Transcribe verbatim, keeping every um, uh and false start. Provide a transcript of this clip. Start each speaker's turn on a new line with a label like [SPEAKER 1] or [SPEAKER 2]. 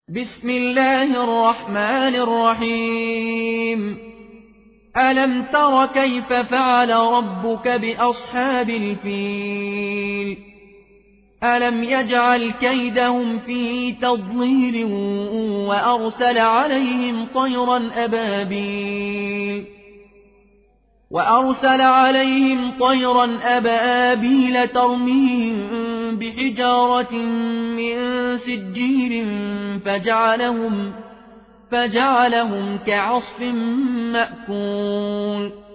[SPEAKER 1] بسم الله الرحمن الرحيم ألم تر كيف فعل ربك بأصحاب الفيل ألم يجعل كيدهم في تضليل وأرسل عليهم طيرا أبابيل وأرسل عليهم طيرا أبابيل ترميهم بحجارة من سجيل فجعلهم, فجعلهم كعصف مأكول